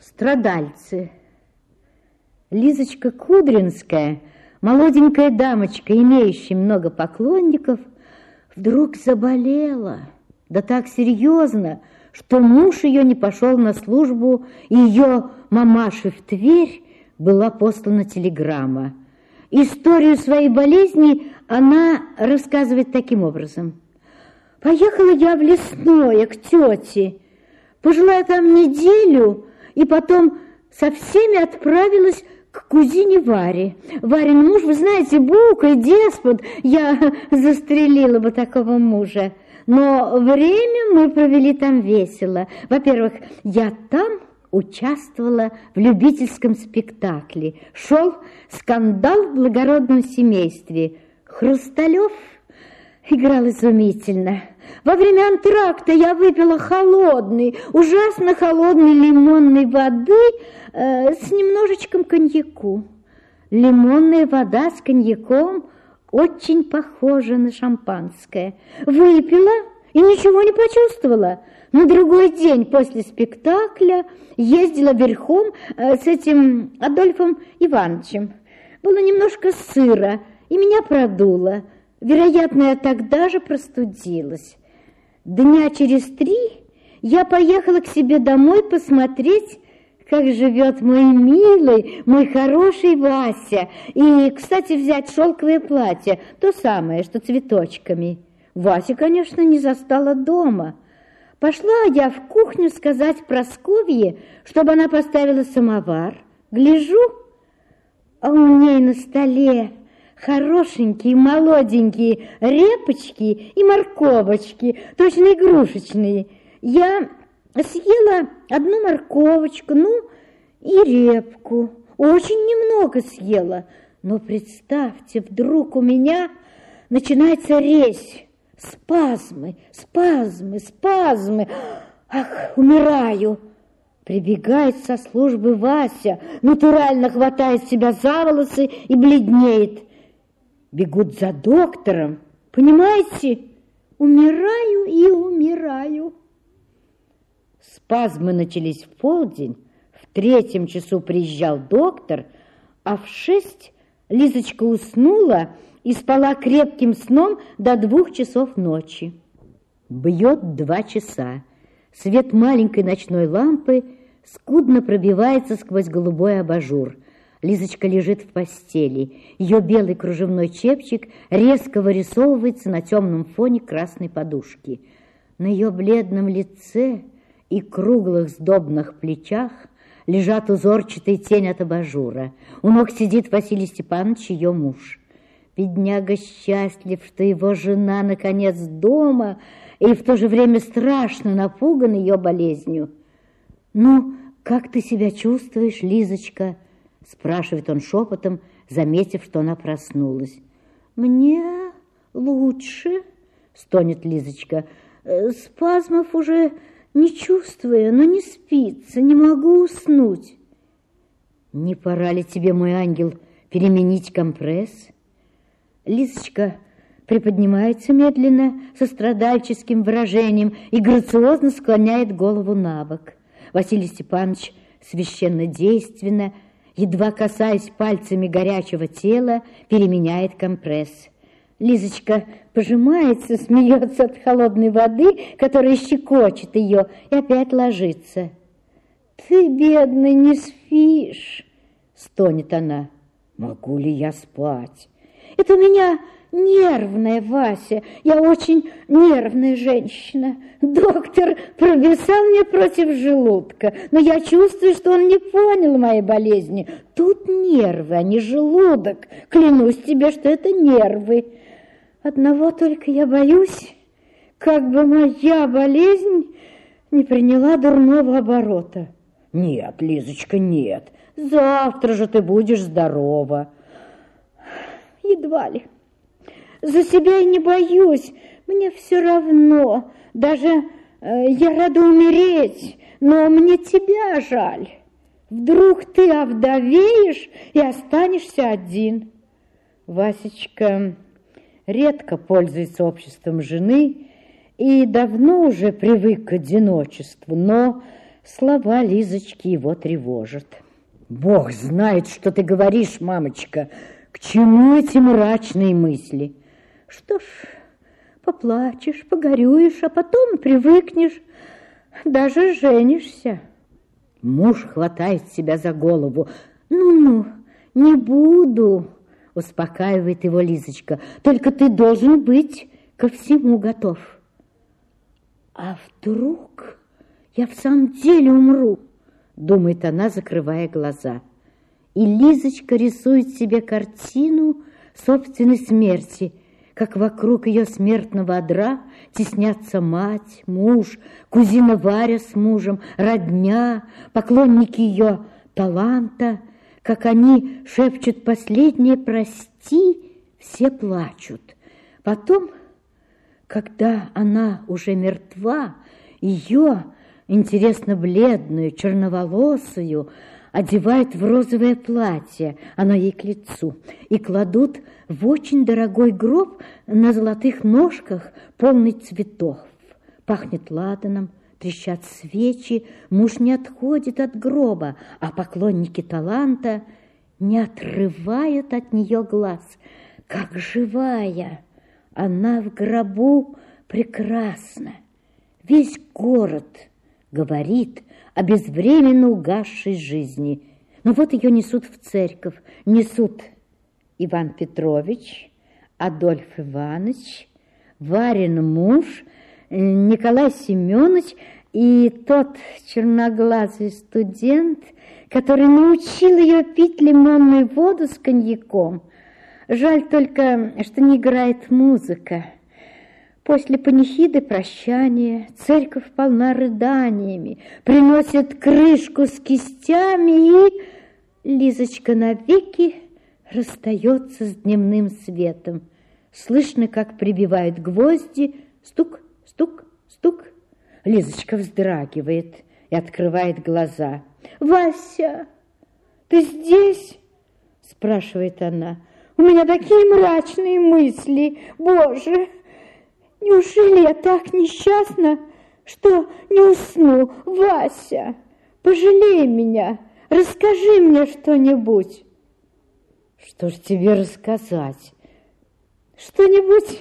Страдальцы. Лизочка Кудринская, молоденькая дамочка, имеющая много поклонников, вдруг заболела, да так серьезно, что муж ее не пошел на службу, и ее мамаше в Тверь была послана телеграмма. Историю своей болезни она рассказывает таким образом. «Поехала я в Лесное к тете, пожила там неделю, и потом со всеми отправилась к кузине Варе. Варин муж, вы знаете, бука и деспот, я застрелила бы такого мужа. Но время мы провели там весело. Во-первых, я там участвовала в любительском спектакле. Шел скандал в благородном семействе. Хрусталев играл изумительно. Во время антракта я выпила холодной, ужасно холодной лимонной воды с немножечком коньяку. Лимонная вода с коньяком очень похожа на шампанское. Выпила и ничего не почувствовала. На другой день после спектакля ездила верхом с этим Адольфом Ивановичем. Было немножко сыро, и меня продуло. Вероятно, я тогда же простудилась. Дня через 3 я поехала к себе домой посмотреть, как живет мой милый, мой хороший Вася. И, кстати, взять шелковое платье, то самое, что цветочками. Вася, конечно, не застала дома. Пошла я в кухню сказать Прасковье, чтобы она поставила самовар. Гляжу, а у ней на столе хорошенькие, молоденькие репочки и морковочки, точно игрушечные. Я съела одну морковочку, и репку. Очень немного съела. Но представьте, вдруг у меня начинается резь. Спазмы. Ах, умираю. Прибегает со службы Вася, натурально хватает себя за волосы и бледнеет. Бегут за доктором. Понимаете? Умираю и умираю. Спазмы начались в полдень, в 3 часу приезжал доктор, а в 6 Лизочка уснула и спала крепким сном до 2 часов ночи. Бьет 2 часа. Свет маленькой ночной лампы скудно пробивается сквозь голубой абажур. Лизочка лежит в постели. Ее белый кружевной чепчик резко вырисовывается на темном фоне красной подушки. На ее бледном лице и круглых сдобных плечах лежат узорчатые тень от абажура. У ног сидит Василий Степанович, ее муж. Бедняга счастлив, что его жена наконец дома, и в то же время страшно напуган ее болезнью. «Ну, как ты себя чувствуешь, Лизочка?» — спрашивает он шепотом, заметив, что она проснулась. «Мне лучше», — стонет Лизочка. «Спазмов уже не чувствую, но не спится, не могу уснуть». «Не пора ли тебе, мой ангел, переменить компресс?» Лизочка приподнимается медленно, со страдальческим выражением и грациозно склоняет голову на бок. Василий Степанович священнодейственно, едва касаясь пальцами горячего тела, переменяет компресс. Лизочка пожимается, смеется от холодной воды, которая щекочет ее, и опять ложится. «Ты, бедный, не спишь», — стонет она. «Могу ли я спать?» «Это у меня нервная, Вася, я очень нервная женщина. Доктор прописал мне против желудка, но я чувствую, что он не понял моей болезни. Тут нервы, а не желудок. Клянусь тебе, что это нервы. Одного только я боюсь, как бы моя болезнь не приняла дурного оборота». «Нет, Лизочка, нет. Завтра же ты будешь здорова». «Едва ли. За себя я не боюсь, мне все равно. Даже я рада умереть, но мне тебя жаль. Вдруг ты овдовеешь и останешься один». Васечка редко пользуется обществом жены и давно уже привык к одиночеству, но Слова Лизочки его тревожат. Бог знает, что ты говоришь, мамочка. К чему эти мрачные мысли? Что ж, поплачешь, погорюешь, а потом привыкнешь, даже женишься. Муж хватает себя за голову. Ну-ну, не буду, успокаивает его Лизочка. Только ты должен быть ко всему готов. А вдруг я в самом деле умру, думает она, закрывая глаза. И Лизочка рисует себе картину собственной смерти, как вокруг ее смертного одра теснятся мать, муж, кузина Варя с мужем, родня, поклонники ее таланта. Как они шепчут последнее «прости», все плачут. Потом, когда она уже мертва, ее, интересно бледную, черноволосую, одевают в розовое платье, оно ей к лицу, и кладут в очень дорогой гроб на золотых ножках, полный цветов. Пахнет ладаном, трещат свечи, муж не отходит от гроба, а поклонники таланта не отрывают от нее глаз. Как живая, она в гробу прекрасна. Весь город говорит о безвременно угасшей жизни. Но вот ее несут в церковь, несут Иван Петрович, Адольф Иванович, Варин муж, Николай Семенович и тот черноглазый студент, который научил ее пить лимонную воду с коньяком. Жаль только, что не играет музыка. После панихиды прощания церковь полна рыданиями, приносят крышку с кистями, и Лизочка навеки расстается с дневным светом. Слышно, как прибивают гвозди, стук, стук, стук. Лизочка вздрагивает и открывает глаза. «Вася, ты здесь?» – спрашивает она. «У меня такие мрачные мысли, Боже! Неужели я так несчастна, что не усну? Вася, пожалей меня, расскажи мне что-нибудь». «Что ж тебе рассказать?» «Что-нибудь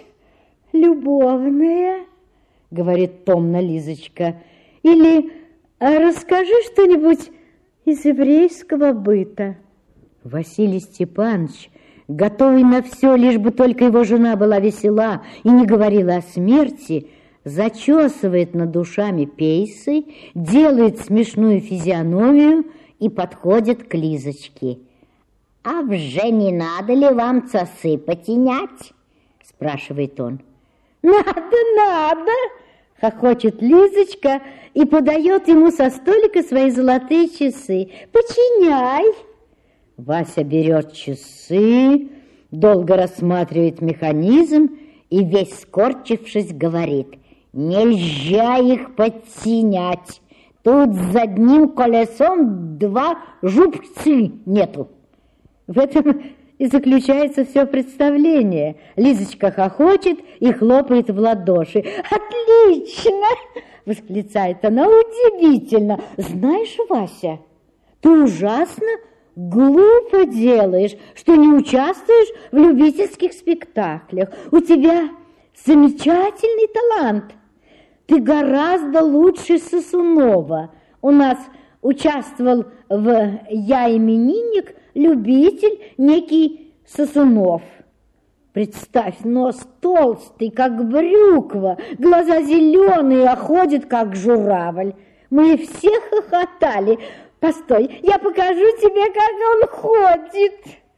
любовное», — говорит томно Лизочка. «Или расскажи что-нибудь из еврейского быта». Василий Степанович, готовый на все, лишь бы только его жена была весела и не говорила о смерти, зачесывает над ушами пейсой, делает смешную физиономию и подходит к Лизочке. «А вже не надо ли вам часы потянять?» – спрашивает он. «Надо, надо!» – хохочет Лизочка и подает ему со столика свои золотые часы. «Починяй!» Вася берет часы, долго рассматривает механизм и, весь скорчившись, говорит: «Нельзя их подтянять, тут с одним колесом два жупцы нету». В этом и заключается все представление. Лизочка хохочет и хлопает в ладоши. «Отлично!» – восклицает она. «Удивительно! Знаешь, Вася, ты ужасно глупо делаешь, что не участвуешь в любительских спектаклях. У тебя замечательный талант. Ты гораздо лучше Сосунова. У нас участвовал в «Я именинник» любитель некий Сосунов. Представь, нос толстый, как брюква, глаза зеленые, а ходит, как журавль. Мы все хохотали. Постой, я покажу тебе, как он ходит».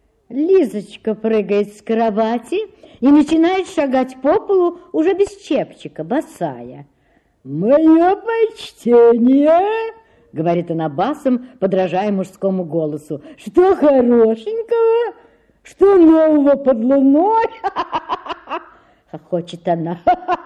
Лизочка прыгает с кровати и начинает шагать по полу уже без чепчика, босая. «Мое почтение!» — говорит она басом, подражая мужскому голосу. «Что хорошенького? Что нового под луной?» Хохочет она.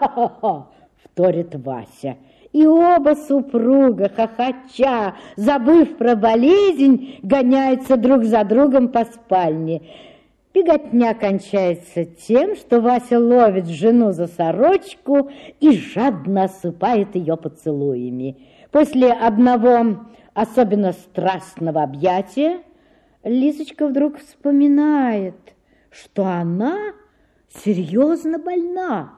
Вторит Вася. И оба супруга, хохоча, забыв про болезнь, гоняются друг за другом по спальне. Беготня кончается тем, что Вася ловит жену за сорочку и жадно осыпает ее поцелуями. После одного особенно страстного объятия Лизочка вдруг вспоминает, что она серьезно больна.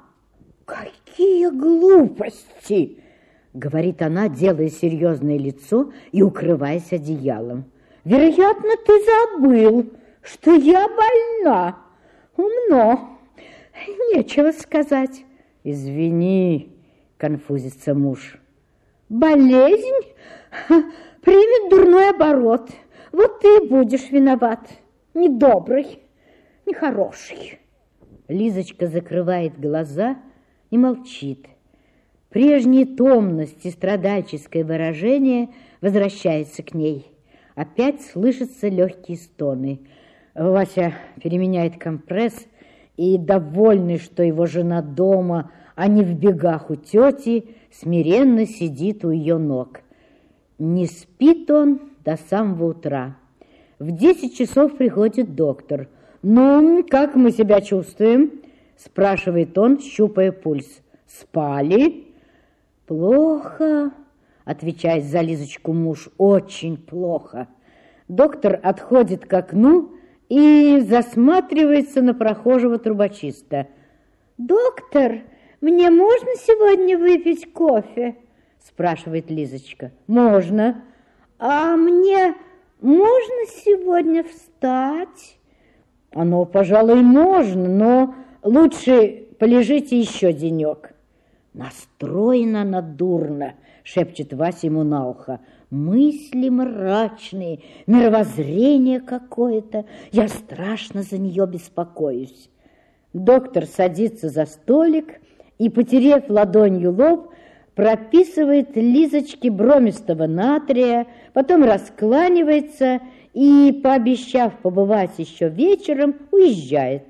«Какие глупости!» — говорит она, делая серьезное лицо и укрываясь одеялом. «Вероятно, ты забыл, что я больна. Умно, нечего сказать». «Извини», — конфузится муж. «Болезнь примет дурной оборот. Вот ты и будешь виноват. Недобрый, нехороший». Лизочка закрывает глаза и молчит. Прежняя томность и страдальческое выражение возвращается к ней. Опять слышатся легкие стоны. Вася переменяет компресс и, довольный, что его жена дома, а не в бегах у тети, смиренно сидит у ее ног. Не спит он до самого утра. В 10 часов приходит доктор. «Ну, как мы себя чувствуем?» – спрашивает он, щупая пульс. «Спали?» «Плохо», – отвечает за Лизочку муж, – «очень плохо». Доктор отходит к окну и засматривается на прохожего трубочиста. «Доктор, мне можно сегодня выпить кофе?» – спрашивает Лизочка. «Можно». «А мне можно сегодня встать?» «Оно, пожалуй, можно, но лучше полежите еще денек». «Настроена она дурно», — шепчет Вася ему на ухо. «Мысли мрачные, мировоззрение какое-то. Я страшно за нее беспокоюсь». Доктор садится за столик и, потерев ладонью лоб, прописывает Лизочке бромистого натрия, потом раскланивается и, пообещав побывать еще вечером, уезжает.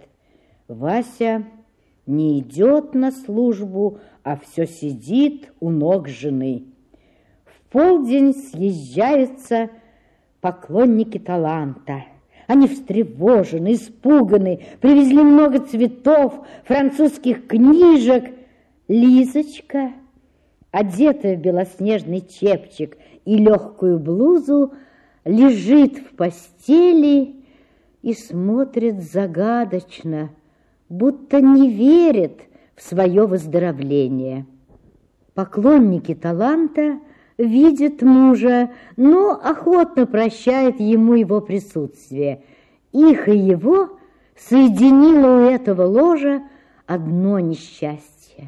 Вася не идет на службу, а все сидит у ног жены. В полдень съезжаются поклонники таланта. Они встревожены, испуганы, привезли много цветов, французских книжек. Лизочка, одетая в белоснежный чепчик и легкую блузу, лежит в постели и смотрит загадочно, будто не верит в свое выздоровление. Поклонники таланта видят мужа, но охотно прощают ему его присутствие. Их и его соединило у этого ложа одно несчастье.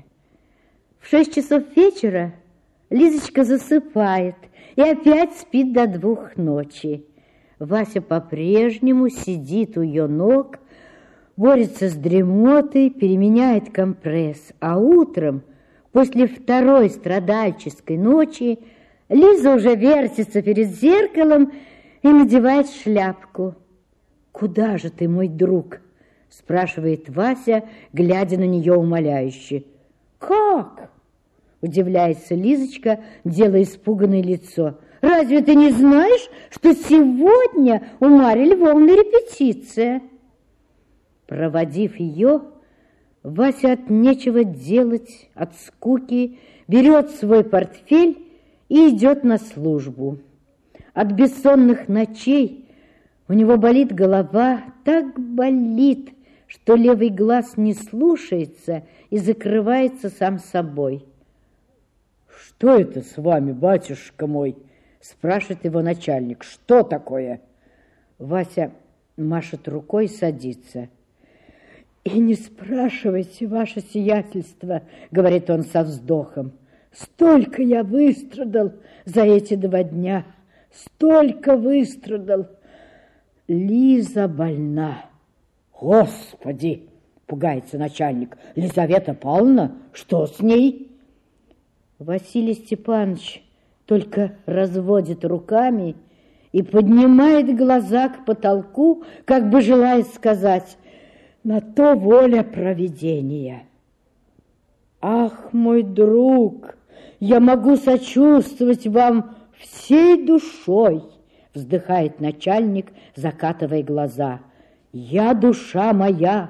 В 6 часов вечера Лизочка засыпает и опять спит до 2 ночи. Вася по-прежнему сидит у ее ног, борется с дремотой, переменяет компресс, а утром, после 2-й страдальческой ночи, Лиза уже вертится перед зеркалом и надевает шляпку. «Куда же ты, мой друг?» – спрашивает Вася, глядя на нее умоляюще. «Как?» – удивляется Лизочка, делая испуганное лицо. «Разве ты не знаешь, что сегодня у Марьи Львовны репетиция?» Проводив ее, Вася от нечего делать, от скуки, берет свой портфель и идет на службу. От бессонных ночей у него болит голова, так болит, что левый глаз не слушается и закрывается сам собой. «Что это с вами, батюшка мой?» – спрашивает его начальник. «Что такое?» Вася машет рукой и садится. «И не спрашивайте, ваше сиятельство», — говорит он со вздохом. «Столько я выстрадал за эти 2 дня, столько выстрадал. Лиза больна». «Господи!» — пугается начальник. «Лизавета Павловна, что с ней?» Василий Степанович только разводит руками и поднимает глаза к потолку, как бы желая сказать: «На то воля провидения». «Ах, мой друг, я могу сочувствовать вам всей душой», вздыхает начальник, закатывая глаза. «Я, душа моя,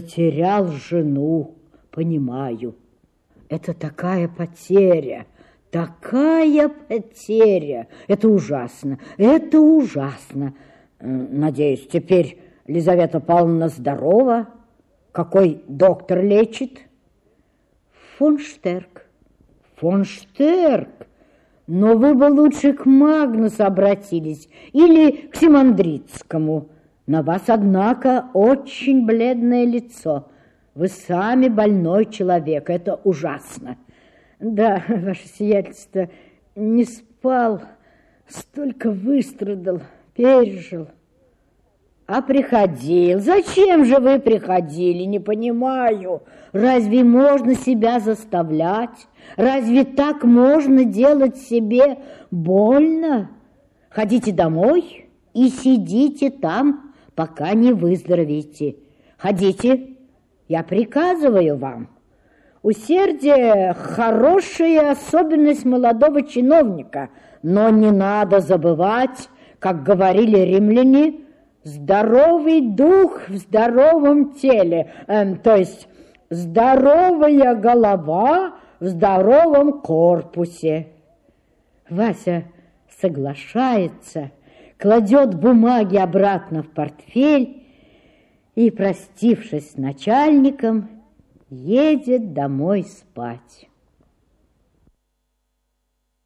потерял жену, понимаю. Это такая потеря, Такая потеря! Это ужасно, это ужасно. Надеюсь, теперь Лизавета Павловна здорова? Какой доктор лечит? Фон Штерк. Фон Штерк? Но вы бы лучше к Магнусу обратились или к Симондрицкому. На вас, однако, очень бледное лицо. Вы сами больной человек, это ужасно. Да, ваше сиятельство, не спал, столько выстрадал, пережил. А приходил. Зачем же вы приходили? Не понимаю. Разве можно себя заставлять? Разве так можно делать себе больно? Ходите домой и сидите там, пока не выздоровеете. Ходите, я приказываю вам. Усердие – хорошая особенность молодого чиновника, но не надо забывать, как говорили римляне, здоровый дух в здоровом теле, то есть здоровая голова в здоровом корпусе. Вася соглашается, кладет бумаги обратно в портфель и, простившись с начальником, едет домой спать.